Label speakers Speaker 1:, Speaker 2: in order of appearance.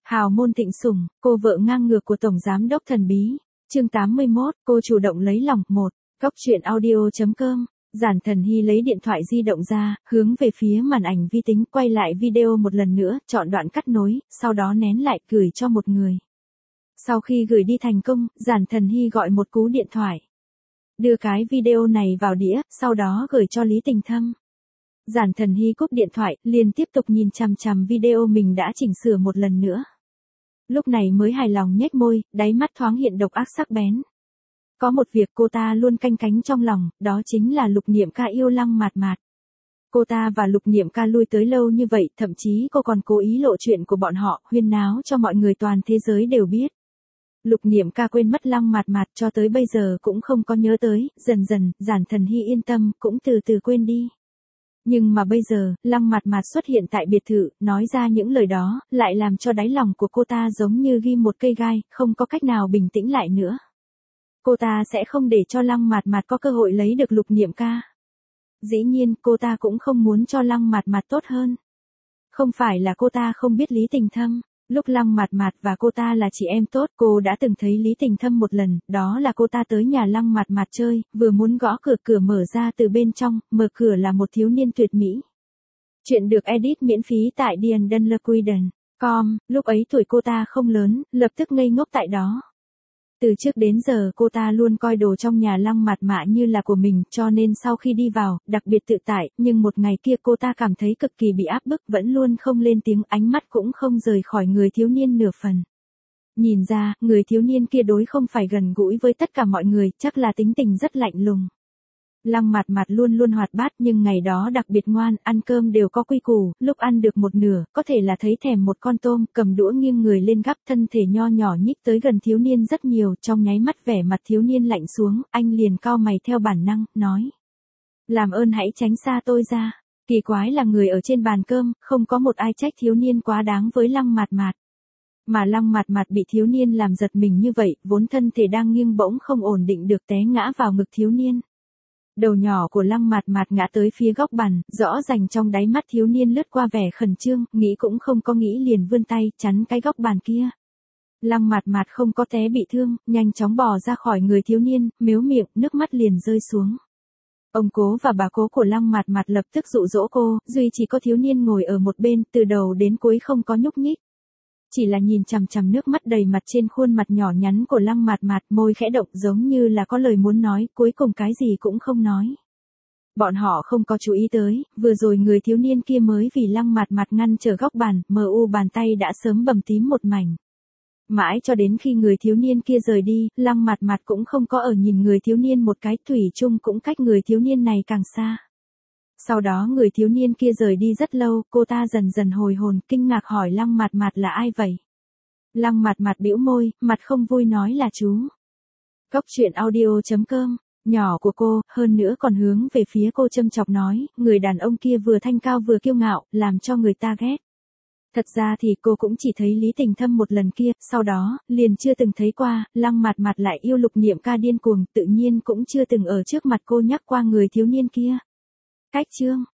Speaker 1: Hào môn thịnh sủng, cô vợ ngang ngược của Tổng Giám đốc thần bí. Chương 81, cô chủ động lấy lòng. 1. Góc truyện audio.com. Giản Thần Hy lấy điện thoại di động ra, hướng về phía màn ảnh vi tính, quay lại video một lần nữa, chọn đoạn cắt nối, sau đó nén lại, gửi cho một người. Sau khi gửi đi thành công, Giản Thần Hy gọi một cú điện thoại. Đưa cái video này vào đĩa, sau đó gửi cho Lý Tình Thâm. Giản Thần Hy cúp điện thoại, liền tiếp tục nhìn chằm chằm video mình đã chỉnh sửa một lần nữa. Lúc này mới hài lòng nhếch môi, đáy mắt thoáng hiện độc ác sắc bén. Có một việc cô ta luôn canh cánh trong lòng, đó chính là Lục Niệm Ca yêu Lăng Mạt Mạt. Cô ta và Lục Niệm Ca lui tới lâu như vậy, thậm chí cô còn cố ý lộ chuyện của bọn họ, huyên náo cho mọi người toàn thế giới đều biết. Lục Niệm Ca quên mất Lăng Mạt Mạt cho tới bây giờ cũng không có nhớ tới, dần dần, Giản Thần Hy yên tâm, cũng từ từ quên đi. Nhưng mà bây giờ, Lăng Mạt Mạt xuất hiện tại biệt thự, nói ra những lời đó, lại làm cho đáy lòng của cô ta giống như ghim một cây gai, không có cách nào bình tĩnh lại nữa. Cô ta sẽ không để cho Lăng Mạt Mạt có cơ hội lấy được Lục Niệm Ca. Dĩ nhiên, cô ta cũng không muốn cho Lăng Mạt Mạt tốt hơn. Không phải là cô ta không biết Lý Tình Thâm. Lúc Lăng Mạt Mạt và cô ta là chị em tốt, cô đã từng thấy Lý Tình Thâm một lần, đó là cô ta tới nhà Lăng Mạt Mạt chơi, vừa muốn gõ cửa, cửa mở ra từ bên trong, mở cửa là một thiếu niên tuyệt mỹ. Chuyện được edit miễn phí tại diandanlequiden.com, lúc ấy tuổi cô ta không lớn, lập tức ngây ngốc tại đó. Từ trước đến giờ cô ta luôn coi đồ trong nhà Lăng Mạt Mạt như là của mình, cho nên sau khi đi vào, đặc biệt tự tại, nhưng một ngày kia cô ta cảm thấy cực kỳ bị áp bức, vẫn luôn không lên tiếng, ánh mắt cũng không rời khỏi người thiếu niên nửa phần. Nhìn ra, người thiếu niên kia đối không phải gần gũi với tất cả mọi người, chắc là tính tình rất lạnh lùng. Lăng Mạt Mạt luôn luôn hoạt bát nhưng ngày đó đặc biệt ngoan, ăn cơm đều có quy củ, lúc ăn được một nửa, có thể là thấy thèm một con tôm, cầm đũa nghiêng người lên gắp, thân thể nho nhỏ nhích tới gần thiếu niên rất nhiều, trong nháy mắt vẻ mặt thiếu niên lạnh xuống, anh liền cau mày theo bản năng, nói. Làm ơn hãy tránh xa tôi ra. Kỳ quái là người ở trên bàn cơm, không có một ai trách thiếu niên quá đáng với Lăng Mạt Mạt. Mà Lăng Mạt Mạt bị thiếu niên làm giật mình như vậy, vốn thân thể đang nghiêng bỗng không ổn định được té ngã vào ngực thiếu niên. Đầu nhỏ của Lăng Mạt Mạt ngã tới phía góc bàn, rõ ràng trong đáy mắt thiếu niên lướt qua vẻ khẩn trương, nghĩ cũng không có nghĩ liền vươn tay, chắn cái góc bàn kia. Lăng Mạt Mạt không có té bị thương, nhanh chóng bò ra khỏi người thiếu niên, mếu miệng, nước mắt liền rơi xuống. Ông cố và bà cố của Lăng Mạt Mạt lập tức dụ dỗ cô, duy chỉ có thiếu niên ngồi ở một bên, từ đầu đến cuối không có nhúc nhích. Chỉ là nhìn chằm chằm nước mắt đầy mặt trên khuôn mặt nhỏ nhắn của Lăng Mạt Mạt, môi khẽ động giống như là có lời muốn nói, cuối cùng cái gì cũng không nói. Bọn họ không có chú ý tới, vừa rồi người thiếu niên kia mới vì Lăng Mạt Mạt ngăn trở góc bàn, bàn tay đã sớm bầm tím một mảnh. Mãi cho đến khi người thiếu niên kia rời đi, Lăng Mạt Mạt cũng không có ở nhìn người thiếu niên một cái, thủy chung cũng cách người thiếu niên này càng xa. Sau đó người thiếu niên kia rời đi rất lâu, cô ta dần dần hồi hồn, kinh ngạc hỏi Lăng Mạt Mạt là ai vậy? Lăng Mạt Mạt bĩu môi, mặt không vui nói là chú. Góc truyện audio.com, nhỏ của cô, hơn nữa còn hướng về phía cô châm chọc nói, người đàn ông kia vừa thanh cao vừa kiêu ngạo, làm cho người ta ghét. Thật ra thì cô cũng chỉ thấy Lý Tình Thâm một lần kia, sau đó, liền chưa từng thấy qua, Lăng Mạt Mạt lại yêu Lục Niệm Ca điên cuồng, tự nhiên cũng chưa từng ở trước mặt cô nhắc qua người thiếu niên kia. Cách chương